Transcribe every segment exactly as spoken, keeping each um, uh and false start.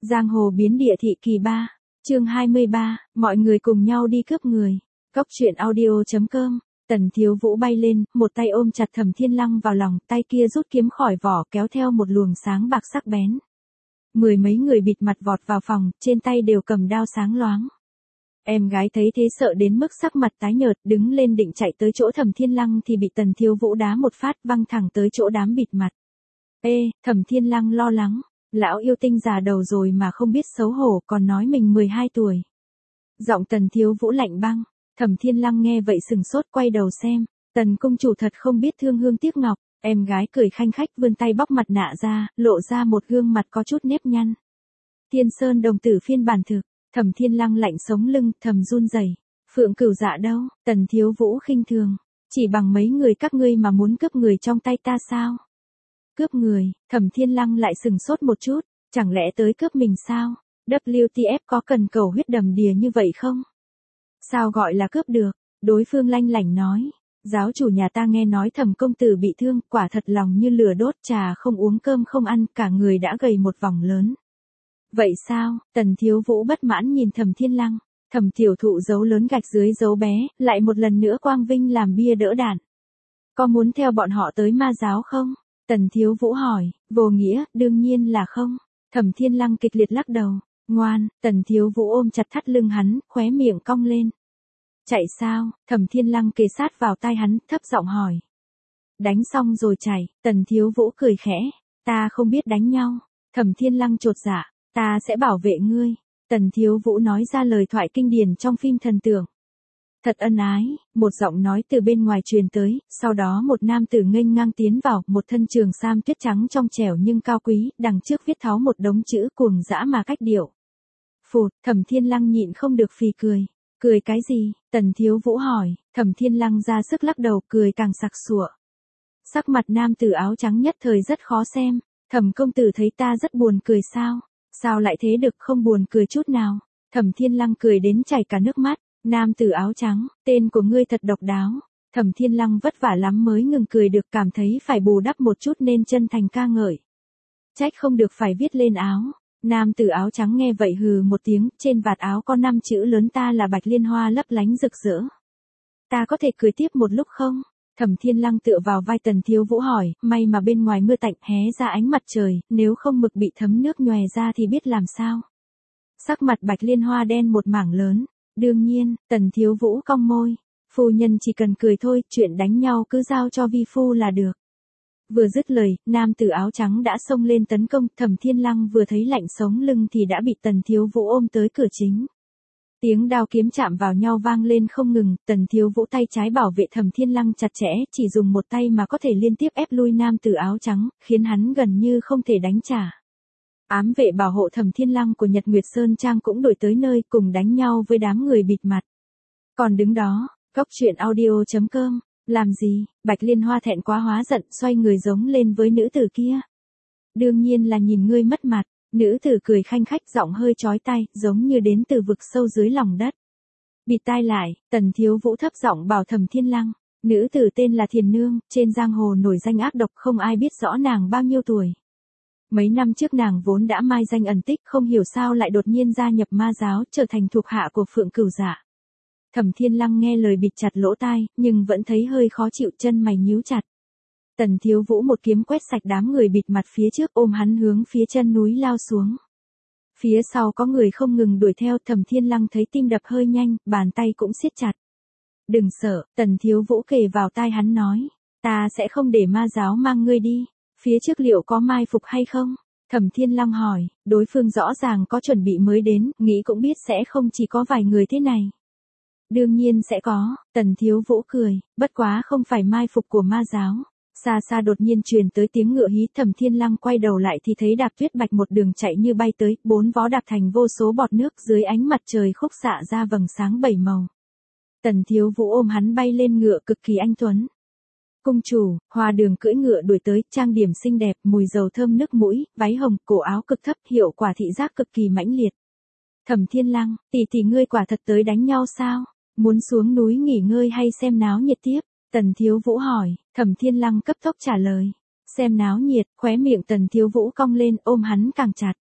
Giang hồ biến địa thị kỳ ba, chương hai mươi ba, mọi người cùng nhau đi cướp người. Cốc truyện audio chấm com. Tần Thiếu Vũ bay lên, một tay ôm chặt Thẩm Thiên Lăng vào lòng, tay kia rút kiếm khỏi vỏ kéo theo một luồng sáng bạc sắc bén. Mười mấy người bịt mặt vọt vào phòng, trên tay đều cầm đao sáng loáng. Em gái thấy thế sợ đến mức sắc mặt tái nhợt, đứng lên định chạy tới chỗ Thẩm Thiên Lăng thì bị Tần Thiếu Vũ đá một phát văng thẳng tới chỗ đám bịt mặt. Ê, Thẩm Thiên Lăng lo lắng, lão yêu tinh già đầu rồi mà không biết xấu hổ còn nói mình mười hai tuổi. Giọng Tần Thiếu Vũ lạnh băng, Thẩm Thiên Lăng nghe vậy sừng sốt quay đầu xem, Tần công chủ thật không biết thương hương tiếc ngọc, em gái cười khanh khách vươn tay bóc mặt nạ ra, lộ ra một gương mặt có chút nếp nhăn. Thiên Sơn đồng tử phiên bản thực. Thẩm Thiên Lăng lạnh sống lưng, thầm run rẩy. Phượng Cửu Dạ đâu? Tần Thiếu Vũ khinh thường, chỉ bằng mấy người các ngươi mà muốn cướp người trong tay ta sao? Cướp người? Thẩm Thiên Lăng lại sừng sốt một chút, chẳng lẽ tới cướp mình sao? W T F có cần cầu huyết đầm đìa như vậy không? Sao gọi là cướp được? Đối phương lanh lảnh nói, giáo chủ nhà ta nghe nói Thẩm công tử bị thương, quả thật lòng như lửa đốt, trà không uống cơm không ăn, cả người đã gầy một vòng lớn. Vậy sao? Tần Thiếu Vũ bất mãn nhìn Thẩm Thiên Lăng, Thẩm tiểu thụ giấu lớn gạch dưới giấu bé, lại một lần nữa quang vinh làm bia đỡ đạn. Có muốn theo bọn họ tới ma giáo không? Tần Thiếu Vũ hỏi, vô nghĩa, đương nhiên là không. Thẩm Thiên Lăng kịch liệt lắc đầu, ngoan. Tần Thiếu Vũ ôm chặt thắt lưng hắn, khóe miệng cong lên. Chạy sao? Thẩm Thiên Lăng kề sát vào tai hắn, thấp giọng hỏi. Đánh xong rồi chạy. Tần Thiếu Vũ cười khẽ, ta không biết đánh nhau. Thẩm Thiên Lăng chột dạ. Ta sẽ bảo vệ ngươi. Tần Thiếu Vũ nói ra lời thoại kinh điển trong phim thần tượng. Thật ân ái, một giọng nói từ bên ngoài truyền tới, sau đó một nam tử nghênh ngang tiến vào, một thân trường sam tuyết trắng trong trẻo nhưng cao quý, đằng trước viết tháo một đống chữ cuồng dã mà cách điệu. Phụt, Thẩm Thiên Lăng nhịn không được phì cười. Cười cái gì? Tần Thiếu Vũ hỏi. Thẩm Thiên Lăng ra sức lắc đầu, cười càng sặc sụa. Sắc mặt nam tử áo trắng nhất thời rất khó xem. Thẩm công tử thấy ta rất buồn cười sao? Sao lại thế được, không buồn cười chút nào? Thẩm Thiên Lăng cười đến chảy cả nước mắt. Nam tử áo trắng, tên của ngươi thật độc đáo. Thẩm Thiên Lăng vất vả lắm mới ngừng cười được, cảm thấy phải bù đắp một chút nên chân thành ca ngợi. Trách không được phải viết lên áo. Nam tử áo trắng nghe vậy hừ một tiếng, trên vạt áo có năm chữ lớn ta là Bạch Liên Hoa lấp lánh rực rỡ. Ta có thể cười tiếp một lúc không? Thẩm Thiên Lăng tựa vào vai Tần Thiếu Vũ hỏi, may mà bên ngoài mưa tạnh hé ra ánh mặt trời, nếu không mực bị thấm nước nhòe ra thì biết làm sao. Sắc mặt Bạch Liên Hoa đen một mảng lớn. Đương nhiên, Tần Thiếu Vũ cong môi. Phu nhân chỉ cần cười thôi, chuyện đánh nhau cứ giao cho vi phu là được. Vừa dứt lời, nam tử áo trắng đã xông lên tấn công, Thẩm Thiên Lăng vừa thấy lạnh sống lưng thì đã bị Tần Thiếu Vũ ôm tới cửa chính. Tiếng đao kiếm chạm vào nhau vang lên không ngừng, Tần Thiếu Vũ tay trái bảo vệ Thẩm Thiên Lăng chặt chẽ, chỉ dùng một tay mà có thể liên tiếp ép lui nam tử áo trắng, khiến hắn gần như không thể đánh trả. Ám vệ bảo hộ Thẩm Thiên Lăng của Nhật Nguyệt Sơn Trang cũng đổi tới nơi cùng đánh nhau với đám người bịt mặt. Còn đứng đó, Cốc truyện audio chấm com, làm gì? Bạch Liên Hoa thẹn quá hóa giận, xoay người giống lên với nữ tử kia. Đương nhiên là nhìn ngươi mất mặt. Nữ tử cười khanh khách, giọng hơi chói tai, giống như đến từ vực sâu dưới lòng đất. Bịt tai lại, Tần Thiếu Vũ thấp giọng bảo Thẩm Thiên Lăng, nữ tử tên là Thiền Nương, trên giang hồ nổi danh ác độc, không ai biết rõ nàng bao nhiêu tuổi. Mấy năm trước nàng vốn đã mai danh ẩn tích, không hiểu sao lại đột nhiên gia nhập ma giáo, trở thành thuộc hạ của Phượng Cửu Dạ. Thẩm Thiên Lăng nghe lời bịt chặt lỗ tai, nhưng vẫn thấy hơi khó chịu, chân mày nhíu chặt. Tần Thiếu Vũ một kiếm quét sạch đám người bịt mặt phía trước, ôm hắn hướng phía chân núi lao xuống. Phía sau có người không ngừng đuổi theo, Thẩm Thiên Lăng thấy tim đập hơi nhanh, bàn tay cũng siết chặt. Đừng sợ, Tần Thiếu Vũ kề vào tai hắn nói, ta sẽ không để ma giáo mang ngươi đi. Phía trước liệu có mai phục hay không? Thẩm Thiên Lăng hỏi, đối phương rõ ràng có chuẩn bị mới đến, nghĩ cũng biết sẽ không chỉ có vài người thế này. Đương nhiên sẽ có, Tần Thiếu Vũ cười, bất quá không phải mai phục của ma giáo. Xa xa đột nhiên truyền tới tiếng ngựa hí, Thẩm Thiên Lăng quay đầu lại thì thấy Đạp Tuyết Bạch một đường chạy như bay tới, bốn vó đạp thành vô số bọt nước, dưới ánh mặt trời khúc xạ ra vầng sáng bảy màu. Tần Thiếu Vũ ôm hắn bay lên ngựa cực kỳ anh tuấn. Cung chủ, Hoa Đường cưỡi ngựa đuổi tới, trang điểm xinh đẹp, mùi dầu thơm nước mũi, váy hồng, cổ áo cực thấp, hiệu quả thị giác cực kỳ mãnh liệt. Thẩm Thiên Lăng, tỷ tỷ ngươi quả thật tới đánh nhau sao? Muốn xuống núi nghỉ ngơi hay xem náo nhiệt tiếp? Tần Thiếu Vũ hỏi. Thẩm Thiên Lăng cấp tốc trả lời. Xem náo nhiệt, khóe miệng Tần Thiếu Vũ cong lên, ôm hắn càng chặt.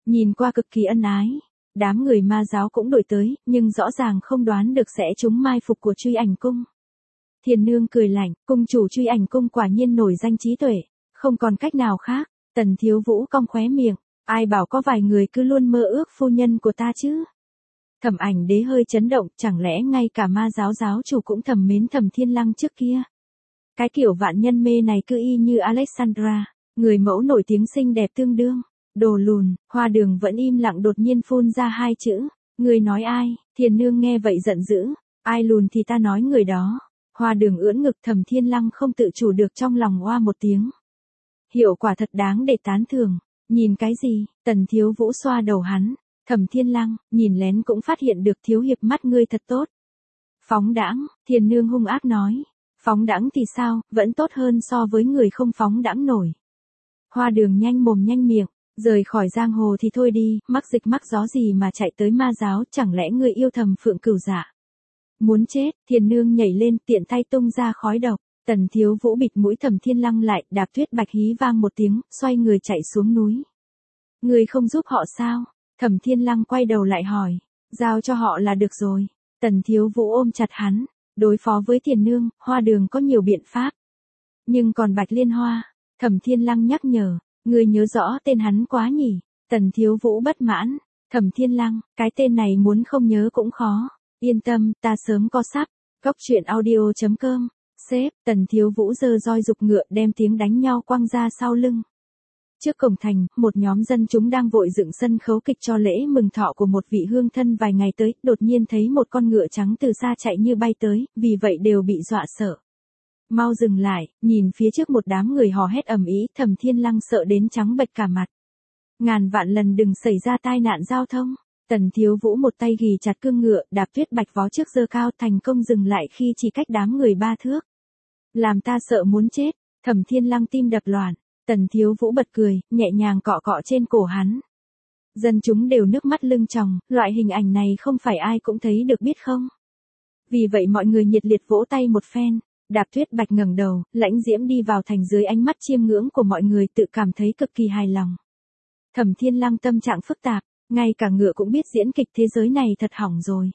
nhìn qua cực kỳ ân ái. Đám người ma giáo cũng đổi tới, nhưng rõ ràng không đoán được sẽ trúng mai phục của Truy Ảnh Cung. Thiền nương cười lạnh, cung chủ Truy Ảnh Cung quả nhiên nổi danh trí tuệ, không còn cách nào khác. Tần Thiếu Vũ cong khóe miệng, ai bảo có vài người cứ luôn mơ ước phu nhân của ta chứ. Thẩm Ảnh Đế hơi chấn động, chẳng lẽ ngay cả ma giáo giáo chủ cũng thầm mến Thẩm Thiên Lăng trước kia. Cái kiểu vạn nhân mê này cứ y như Alexandra, người mẫu nổi tiếng xinh đẹp tương đương. Đồ lùn. Hoa Đường vẫn im lặng đột nhiên phun ra hai chữ. Người nói ai? Thiền nương nghe vậy giận dữ. Ai lùn thì ta nói người đó. Hoa Đường ưỡn ngực, Thẩm Thiên Lăng không tự chủ được trong lòng oa một tiếng. Hiệu quả thật đáng để tán thưởng. Nhìn cái gì? Tần Thiếu Vũ xoa đầu hắn. Thẩm Thiên Lăng, nhìn lén cũng phát hiện được thiếu hiệp mắt ngươi thật tốt. Phóng đãng. Thiền nương hung ác nói. Phóng đãng thì sao, vẫn tốt hơn so với người không phóng đãng nổi. Hoa Đường nhanh mồm nhanh miệng. Rời khỏi giang hồ thì thôi đi, mắc dịch mắc gió gì mà chạy tới ma giáo, chẳng lẽ ngươi yêu thầm Phượng Cửu Dạ? Muốn chết. Thiền nương nhảy lên, tiện tay tung ra khói độc. Tần Thiếu Vũ bịt mũi Thẩm Thiên Lăng lại, đạp Tuyết Bạch hí vang một tiếng, xoay người chạy xuống núi. Ngươi không giúp họ sao? Thẩm Thiên Lăng quay đầu lại hỏi. Giao cho họ là được rồi. Tần Thiếu Vũ ôm chặt hắn. Đối phó với Thiền nương, Hoa Đường có nhiều biện pháp. Nhưng còn Bạch Liên Hoa, Thẩm Thiên Lăng nhắc nhở. Ngươi nhớ rõ tên hắn quá nhỉ? Tần Thiếu Vũ bất mãn. Thẩm Thiên Lăng, cái tên này muốn không nhớ cũng khó. Yên tâm, ta sớm có sắp. Góc truyện audio chấm com. Sếp, Tần Thiếu Vũ giơ roi giục ngựa đem tiếng đánh nhau quăng ra sau lưng. Trước cổng thành, một nhóm dân chúng đang vội dựng sân khấu kịch cho lễ mừng thọ của một vị hương thân vài ngày tới, đột nhiên thấy một con ngựa trắng từ xa chạy như bay tới, vì vậy đều bị dọa sợ. Mau dừng lại, nhìn phía trước một đám người hò hét ầm ĩ, Thẩm Thiên Lăng sợ đến trắng bệch cả mặt. Ngàn vạn lần đừng xảy ra tai nạn giao thông. Tần Thiếu Vũ một tay ghì chặt cương ngựa, đạp Tuyết Bạch vó trước giơ cao, thành công dừng lại khi chỉ cách đám người ba thước. Làm ta sợ muốn chết. Thẩm Thiên Lăng tim đập loạn. Tần Thiếu Vũ bật cười, nhẹ nhàng cọ cọ trên cổ hắn. Dân chúng đều nước mắt lưng tròng, loại hình ảnh này không phải ai cũng thấy được biết không? Vì vậy mọi người nhiệt liệt vỗ tay một phen. Đạp Tuyết Bạch ngẩng đầu, lãnh diễm đi vào thành dưới ánh mắt chiêm ngưỡng của mọi người, tự cảm thấy cực kỳ hài lòng. Thẩm Thiên Lăng tâm trạng phức tạp, ngay cả ngựa cũng biết diễn kịch, thế giới này thật hỏng rồi.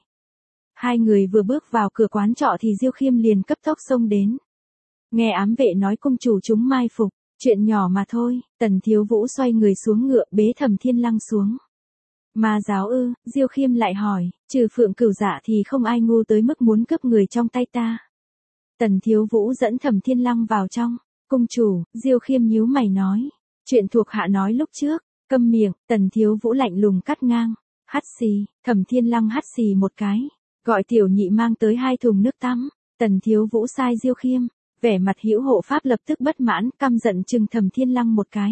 Hai người vừa bước vào cửa quán trọ thì Diêu Khiêm liền cấp tốc xông đến. Nghe ám vệ nói cung chủ chúng mai phục, chuyện nhỏ mà thôi. Tần Thiếu Vũ xoay người xuống ngựa, bế Thẩm Thiên Lăng xuống. Ma giáo ư? Diêu Khiêm lại hỏi, trừ Phượng Cửu Dạ thì không ai ngu tới mức muốn cướp người trong tay ta. Tần Thiếu Vũ dẫn Thẩm Thiên Lăng vào trong. Cung chủ, Diêu Khiêm nhíu mày nói. Chuyện thuộc hạ nói lúc trước. Câm miệng. Tần Thiếu Vũ lạnh lùng cắt ngang. Hắt xì. Thẩm Thiên Lăng hắt xì một cái. Gọi tiểu nhị mang tới hai thùng nước tắm. Tần Thiếu Vũ sai Diêu Khiêm. Vẻ mặt hữu hộ pháp lập tức bất mãn, căm giận chừng Thẩm Thiên Lăng một cái.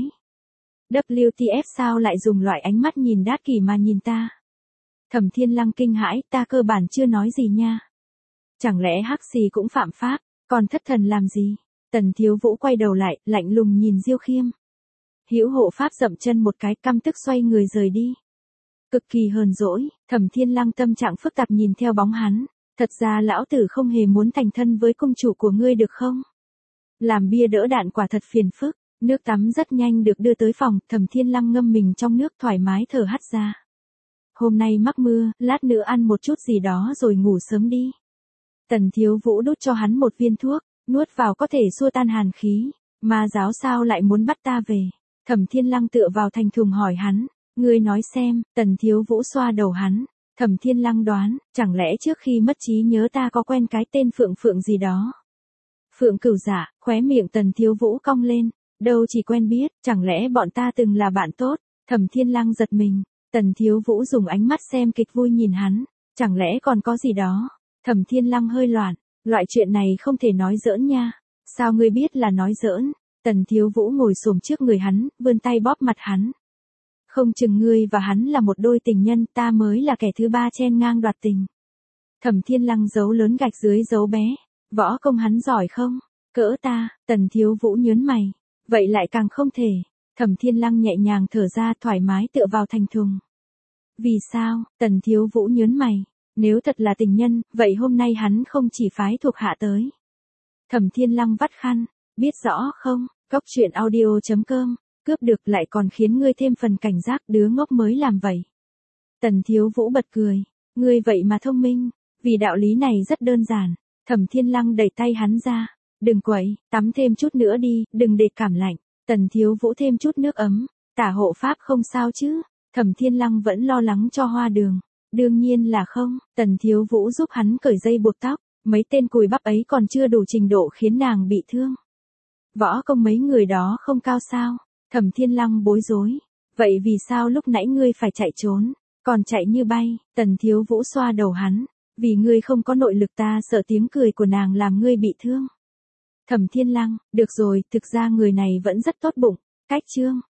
vê kép tê ép sao lại dùng loại ánh mắt nhìn đát kỷ mà nhìn ta? Thẩm Thiên Lăng kinh hãi, ta cơ bản chưa nói gì nha. Chẳng lẽ hắc xì cũng phạm pháp, còn thất thần làm gì? Tần Thiếu Vũ quay đầu lại, lạnh lùng nhìn Diêu Khiêm. Hữu hộ pháp dậm chân một cái, căm tức xoay người rời đi. Cực kỳ hờn dỗi, Thẩm Thiên Lăng tâm trạng phức tạp nhìn theo bóng hắn. Thật ra lão tử không hề muốn thành thân với công chủ của ngươi được không? Làm bia đỡ đạn quả thật phiền phức. Nước tắm rất nhanh được đưa tới phòng, Thẩm Thiên Lăng ngâm mình trong nước thoải mái thở hắt ra. Hôm nay mắc mưa, lát nữa ăn một chút gì đó rồi ngủ sớm đi. Tần Thiếu Vũ đút cho hắn một viên thuốc, nuốt vào có thể xua tan hàn khí. Ma giáo sao lại muốn bắt ta về? Thẩm Thiên Lăng tựa vào thành thùng hỏi hắn. Ngươi nói xem. Tần Thiếu Vũ xoa đầu hắn. Thẩm Thiên Lăng đoán, chẳng lẽ trước khi mất trí nhớ ta có quen cái tên Phượng Phượng gì đó? Phượng Cửu Dạ. Khóe miệng Tần Thiếu Vũ cong lên. Đâu chỉ quen biết, chẳng lẽ bọn ta từng là bạn tốt? Thẩm Thiên Lăng giật mình. Tần Thiếu Vũ dùng ánh mắt xem kịch vui nhìn hắn. Chẳng lẽ còn có gì đó? Thẩm Thiên Lăng hơi loạn. Loại chuyện này không thể nói giỡn nha. Sao ngươi biết là nói giỡn? Tần Thiếu Vũ ngồi xổm trước người hắn, vươn tay bóp mặt hắn. Không chừng ngươi và hắn là một đôi tình nhân, ta mới là kẻ thứ ba chen ngang đoạt tình. Thẩm Thiên Lăng giấu lớn gạch dưới giấu bé. Võ công hắn giỏi không? Cỡ ta. Tần Thiếu Vũ nhớn mày. Vậy lại càng không thể. Thẩm Thiên Lăng nhẹ nhàng thở ra, thoải mái tựa vào thành thùng. Vì sao? Tần Thiếu Vũ nhớn mày. Nếu thật là tình nhân, vậy hôm nay hắn không chỉ phái thuộc hạ tới. Thẩm Thiên Lăng vắt khăn. Biết rõ không? Góc truyện audio chấm com Cướp được lại còn khiến ngươi thêm phần cảnh giác, đứa ngốc mới làm vậy. Tần Thiếu Vũ bật cười, ngươi vậy mà thông minh, vì đạo lý này rất đơn giản. Thẩm Thiên Lăng đẩy tay hắn ra, đừng quậy, tắm thêm chút nữa đi, đừng để cảm lạnh. Tần Thiếu Vũ thêm chút nước ấm, tả hộ pháp không sao chứ? Thẩm Thiên Lăng vẫn lo lắng cho Hoa Đường. Đương nhiên là không, Tần Thiếu Vũ giúp hắn cởi dây buộc tóc, mấy tên cùi bắp ấy còn chưa đủ trình độ khiến nàng bị thương. Võ công mấy người đó không cao sao? Thẩm Thiên Lăng bối rối, vậy vì sao lúc nãy ngươi phải chạy trốn, còn chạy như bay? Tần Thiếu Vũ xoa đầu hắn, vì ngươi không có nội lực, ta sợ tiếng cười của nàng làm ngươi bị thương. Thẩm Thiên Lăng, được rồi, thực ra người này vẫn rất tốt bụng, cách chương.